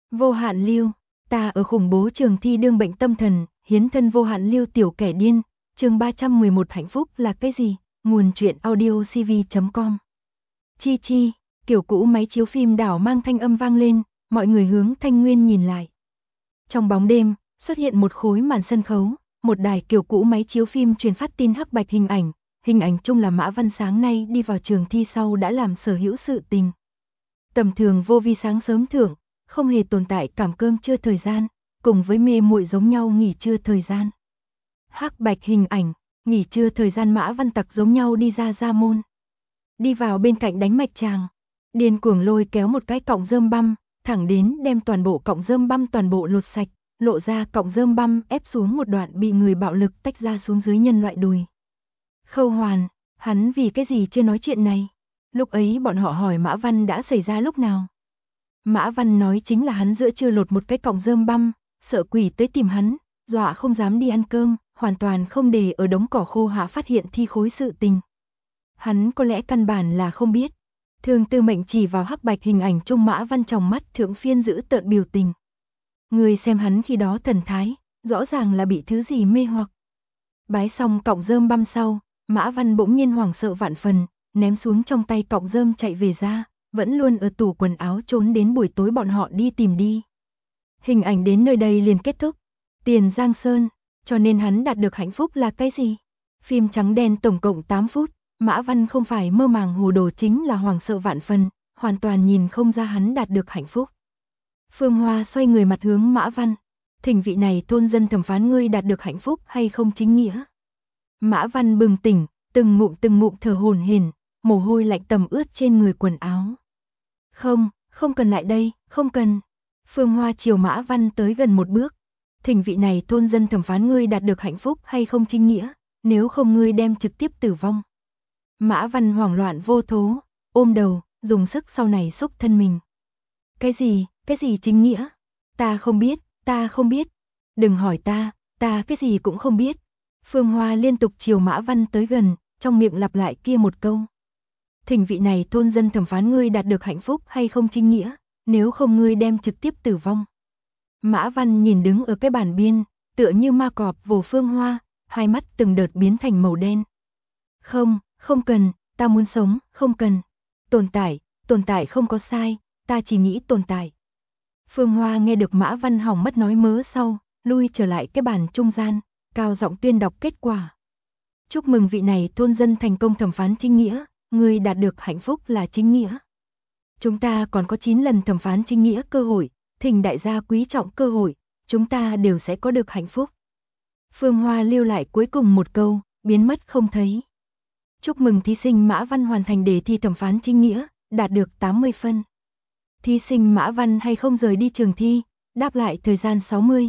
Vô hạn lưu, ta ở khủng bố trường thi đương bệnh tâm thần, hiến thân vô hạn lưu tiểu kẻ điên, chương 311 hạnh phúc là cái gì? Nguồn truyện audio cv.com. Chi chi, kiểu cũ máy chiếu phim đảo mang thanh âm vang lên, mọi người hướng Thanh Nguyên nhìn lại. Trong bóng đêm, xuất hiện một khối màn sân khấu, một đài kiểu cũ máy chiếu phim truyền phát tin hắc bạch hình ảnh chung là Mã Văn sáng nay đi vào trường thi sau đã làm sở hữu sự tình. Tầm thường vô vi sáng sớm thưởng, không hề tồn tại cảm cơm trưa thời gian, cùng với mê muội giống nhau nghỉ trưa thời gian. Hắc bạch hình ảnh, nghỉ trưa thời gian Mã Văn Tặc giống nhau đi ra môn. Đi vào bên cạnh đánh mạch tràng, điên cuồng lôi kéo một cái cọng rơm băm, thẳng đến đem toàn bộ cọng rơm băm toàn bộ lột sạch, lộ ra cọng rơm băm ép xuống một đoạn bị người bạo lực tách ra xuống dưới nhân loại đùi. Khâu Hoàn, hắn vì cái gì chưa nói chuyện này? Lúc ấy bọn họ hỏi Mã Văn đã xảy ra lúc nào? Mã Văn nói chính là hắn giữa trưa lột một cái cọng rơm băm, sợ quỷ tới tìm hắn, dọa không dám đi ăn cơm, hoàn toàn không để ở đống cỏ khô hạ phát hiện thi khối sự tình. Hắn có lẽ căn bản là không biết. Thương Tư Mệnh chỉ vào hắc bạch hình ảnh chung Mã Văn trong mắt thượng phiên giữ tợn biểu tình. Người xem hắn khi đó thần thái, rõ ràng là bị thứ gì mê hoặc. Bái xong cọng rơm băm sau, Mã Văn bỗng nhiên hoảng sợ vạn phần, ném xuống trong tay cọng rơm chạy về ra, vẫn luôn ở tủ quần áo trốn đến buổi tối bọn họ đi tìm đi. Hình ảnh đến nơi đây liền kết thúc. Tiền Giang Sơn, cho nên hắn đạt được hạnh phúc là cái gì? Phim trắng đen tổng cộng 8 phút, Mã Văn không phải mơ màng hồ đồ chính là hoảng sợ vạn phần, hoàn toàn nhìn không ra hắn đạt được hạnh phúc. Phương Hoa xoay người mặt hướng Mã Văn, thỉnh vị này thôn dân thẩm phán ngươi đạt được hạnh phúc hay không chính nghĩa. Mã Văn bừng tỉnh, từng ngụm thở hổn hển, mồ hôi lạnh tầm ướt trên người quần áo. Không cần lại đây, không cần. Phương Hoa chiều Mã Văn tới gần một bước, thỉnh vị này thôn dân thẩm phán ngươi đạt được hạnh phúc hay không chính nghĩa, nếu không ngươi đem trực tiếp tử vong. Mã Văn hoảng loạn vô thố, ôm đầu, dùng sức sau này xúc thân mình. Cái gì chính nghĩa? Ta không biết. Đừng hỏi ta cái gì cũng không biết. Phương Hoa liên tục chiều Mã Văn tới gần, trong miệng lặp lại kia một câu. Thỉnh vị này thôn dân thẩm phán ngươi đạt được hạnh phúc hay không chính nghĩa, nếu không ngươi đem trực tiếp tử vong. Mã Văn nhìn đứng ở cái bàn biên, tựa như ma cọp vồ Phương Hoa, hai mắt từng đợt biến thành màu đen. Không cần, ta muốn sống, không cần. Tồn tại không có sai, ta chỉ nghĩ tồn tại. Phương Hoa nghe được Mã Văn hỏng mất nói mớ sau, lui trở lại cái bàn trung gian, cao giọng tuyên đọc kết quả. Chúc mừng vị này thôn dân thành công thẩm phán chính nghĩa, người đạt được hạnh phúc là chính nghĩa. Chúng ta còn có 9 lần thẩm phán chính nghĩa cơ hội, thỉnh đại gia quý trọng cơ hội, chúng ta đều sẽ có được hạnh phúc. Phương Hoa lưu lại cuối cùng một câu, biến mất không thấy. Chúc mừng thí sinh Mã Văn hoàn thành đề thi thẩm phán chính nghĩa, đạt được 80 phân. Thí sinh Mã Văn hay không rời đi trường thi, đáp lại thời gian 60,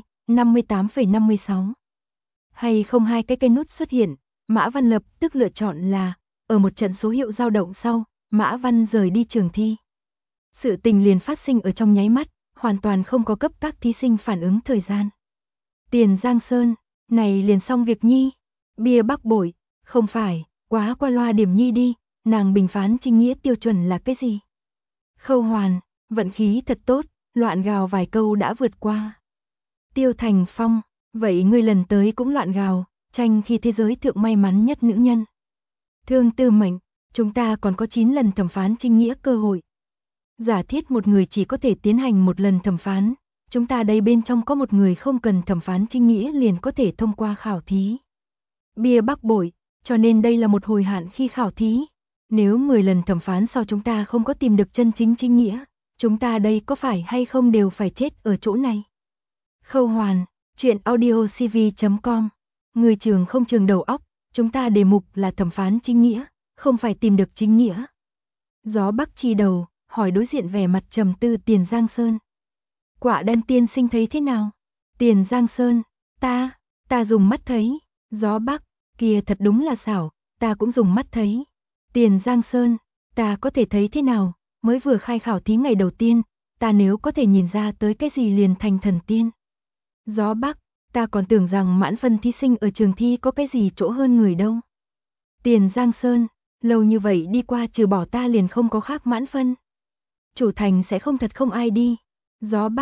58,56. Hay không hai cái cây nút xuất hiện, Mã Văn lập tức lựa chọn là, ở một trận số hiệu dao động sau, Mã Văn rời đi trường thi. Sự tình liền phát sinh ở trong nháy mắt, hoàn toàn không có cấp các thí sinh phản ứng thời gian. Tiền Giang Sơn, này liền xong việc nhi. Bia Bắc Bội, không phải, quá qua loa điểm nhi đi, nàng bình phán chính nghĩa tiêu chuẩn là cái gì? Khâu Hoàn, vận khí thật tốt, loạn gào vài câu đã vượt qua. Tiêu Thành Phong, vậy ngươi lần tới cũng loạn gào, tranh khi thế giới thượng may mắn nhất nữ nhân. Thương Tư Mệnh, chúng ta còn có 9 lần thẩm phán chính nghĩa cơ hội. Giả thiết một người chỉ có thể tiến hành một lần thẩm phán, chúng ta đây bên trong có một người không cần thẩm phán chính nghĩa liền có thể thông qua khảo thí. Bia Bắc Bội, cho nên đây là một hồi hạn khi khảo thí. Nếu 10 lần thẩm phán sau chúng ta không có tìm được chân chính chính nghĩa, chúng ta đây có phải hay không đều phải chết ở chỗ này. Khâu Hoàn, truyện audio cv.com. Người trường không trường đầu óc, chúng ta đề mục là thẩm phán chính nghĩa, không phải tìm được chính nghĩa. Gió Bắc chi đầu, hỏi đối diện vẻ mặt trầm tư Tiền Giang Sơn. Quả Đan tiên sinh thấy thế nào? Tiền Giang Sơn, ta dùng mắt thấy. Gió Bắc, kia thật đúng là xảo, ta cũng dùng mắt thấy. Tiền Giang Sơn, ta có thể thấy thế nào? Mới vừa khai khảo thí ngày đầu tiên, ta nếu có thể nhìn ra tới cái gì liền thành thần tiên. Gió Bắc, ta còn tưởng rằng mãn phân thí sinh ở trường thi có cái gì chỗ hơn người đâu. Tiền Giang Sơn, lâu như vậy đi qua trừ bỏ ta liền không có khác mãn phân. Chủ thành sẽ không thật không ai đi. Gió Bắc,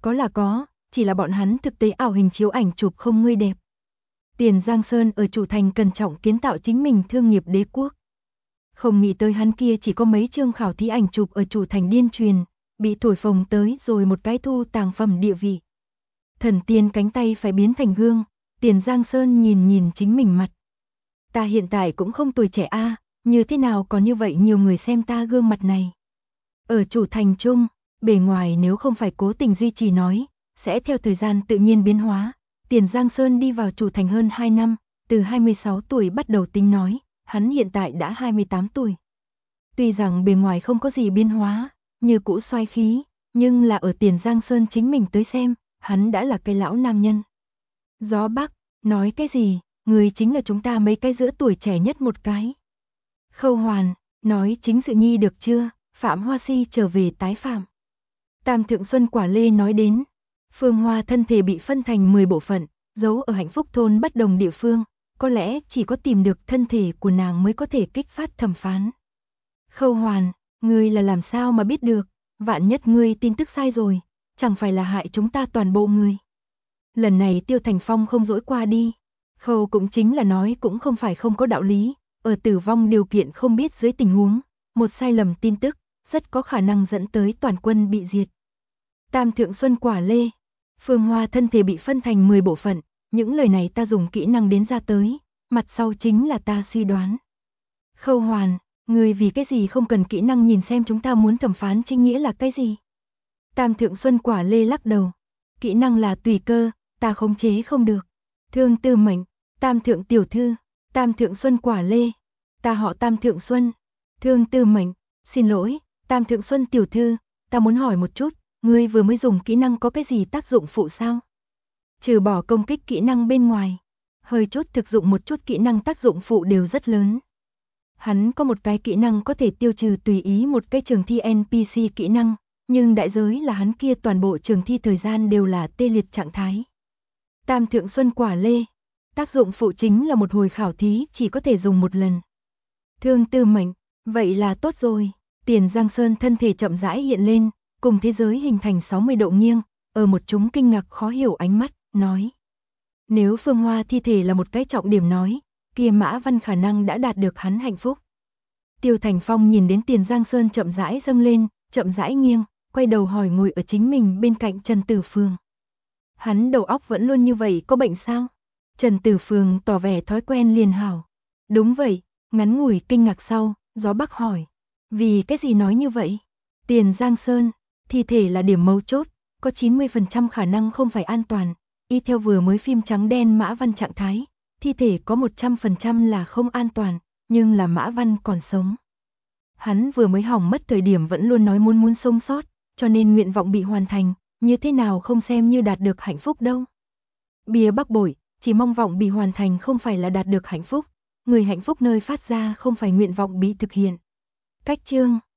Có là có, chỉ là bọn hắn thực tế ảo hình chiếu ảnh chụp không ngươi đẹp. Tiền Giang Sơn ở chủ thành cẩn trọng kiến tạo chính mình thương nghiệp đế quốc. Không nghĩ tới hắn kia chỉ có mấy chương khảo thí ảnh chụp ở chủ thành điên truyền, bị thổi phồng tới rồi một cái thu tàng phẩm địa vị. Thần tiên cánh tay phải biến thành gương, Tiền Giang Sơn nhìn nhìn chính mình mặt. Ta hiện tại cũng không tuổi trẻ a, như thế nào còn như vậy nhiều người xem ta gương mặt này. Ở chủ thành chung, bề ngoài nếu không phải cố tình duy trì nói, sẽ theo thời gian tự nhiên biến hóa. Tiền Giang Sơn đi vào chủ thành hơn 2 năm, từ 26 tuổi bắt đầu tính nói, hắn hiện tại đã 28 tuổi. Tuy rằng bề ngoài không có gì biến hóa, như cũ xoái khí, nhưng là ở Tiền Giang Sơn chính mình tới xem, hắn đã là cái lão nam nhân. Gió Bắc, nói cái gì, người chính là chúng ta mấy cái giữa tuổi trẻ nhất một cái. Khâu Hoàn, nói chính sự nhi được chưa, Phạm Hoa Si trở về tái phạm. Tam Thượng Xuân Quả Lê nói đến, Phương Hoa thân thể bị phân thành 10 bộ phận, giấu ở hạnh phúc thôn bất đồng địa phương, có lẽ chỉ có tìm được thân thể của nàng mới có thể kích phát thẩm phán. Khâu Hoàn, ngươi là làm sao mà biết được, vạn nhất ngươi tin tức sai rồi, chẳng phải là hại chúng ta toàn bộ người. Lần này Tiêu Thành Phong không dỗi qua đi, Khâu cũng chính là nói cũng không phải không có đạo lý, ở tử vong điều kiện không biết dưới tình huống, một sai lầm tin tức, rất có khả năng dẫn tới toàn quân bị diệt. Tam Thượng Xuân Quả Lê, Phương Hoa thân thể bị phân thành 10 bộ phận, những lời này ta dùng kỹ năng đến ra tới, mặt sau chính là ta suy đoán. Khâu Hoàn, người vì cái gì không cần kỹ năng nhìn xem chúng ta muốn thẩm phán chính nghĩa là cái gì? Tam Thượng Xuân Quả Lê lắc đầu, kỹ năng là tùy cơ, ta khống chế không được. Thương Tư Mệnh, Tam Thượng Tiểu Thư, Tam Thượng Xuân Quả Lê, ta họ Tam Thượng Xuân. Thương Tư Mệnh, xin lỗi, Tam Thượng Xuân Tiểu Thư, ta muốn hỏi một chút, ngươi vừa mới dùng kỹ năng có cái gì tác dụng phụ sao? Trừ bỏ công kích kỹ năng bên ngoài, hơi chút thực dụng một chút kỹ năng tác dụng phụ đều rất lớn. Hắn có một cái kỹ năng có thể tiêu trừ tùy ý một cái trường thi NPC kỹ năng, nhưng đại giới là hắn kia toàn bộ trường thi thời gian đều là tê liệt trạng thái. Tam Thượng Xuân Quả Lê, tác dụng phụ chính là một hồi khảo thí chỉ có thể dùng một lần. Thương Tư Mệnh, vậy là tốt rồi. Tiền Giang Sơn thân thể chậm rãi hiện lên, cùng thế giới hình thành 60 độ nghiêng, ở một chúng kinh ngạc khó hiểu ánh mắt, nói. Nếu Phương Hoa thi thể là một cái trọng điểm nói, kia Mã Văn khả năng đã đạt được hắn hạnh phúc. Tiêu Thành Phong nhìn đến Tiền Giang Sơn chậm rãi dâng lên, chậm rãi nghiêng, quay đầu hỏi ngồi ở chính mình bên cạnh Trần Tử Phương. Hắn đầu óc vẫn luôn như vậy có bệnh sao? Trần Tử Phương tỏ vẻ thói quen liền hảo. Đúng vậy, ngắn ngủi kinh ngạc sau, Gió Bắc hỏi. Vì cái gì nói như vậy? Tiền Giang Sơn, thi thể là điểm mấu chốt, có 90% khả năng không phải an toàn. Y theo vừa mới phim trắng đen Mã Văn trạng thái, thi thể có 100% là không an toàn, nhưng là Mã Văn còn sống. Hắn vừa mới hỏng mất thời điểm vẫn luôn nói muốn sống sót, cho nên nguyện vọng bị hoàn thành, như thế nào không xem như đạt được hạnh phúc đâu. Bìa Bắc Bội, chỉ mong vọng bị hoàn thành không phải là đạt được hạnh phúc, người hạnh phúc nơi phát ra không phải nguyện vọng bị thực hiện. Cách chương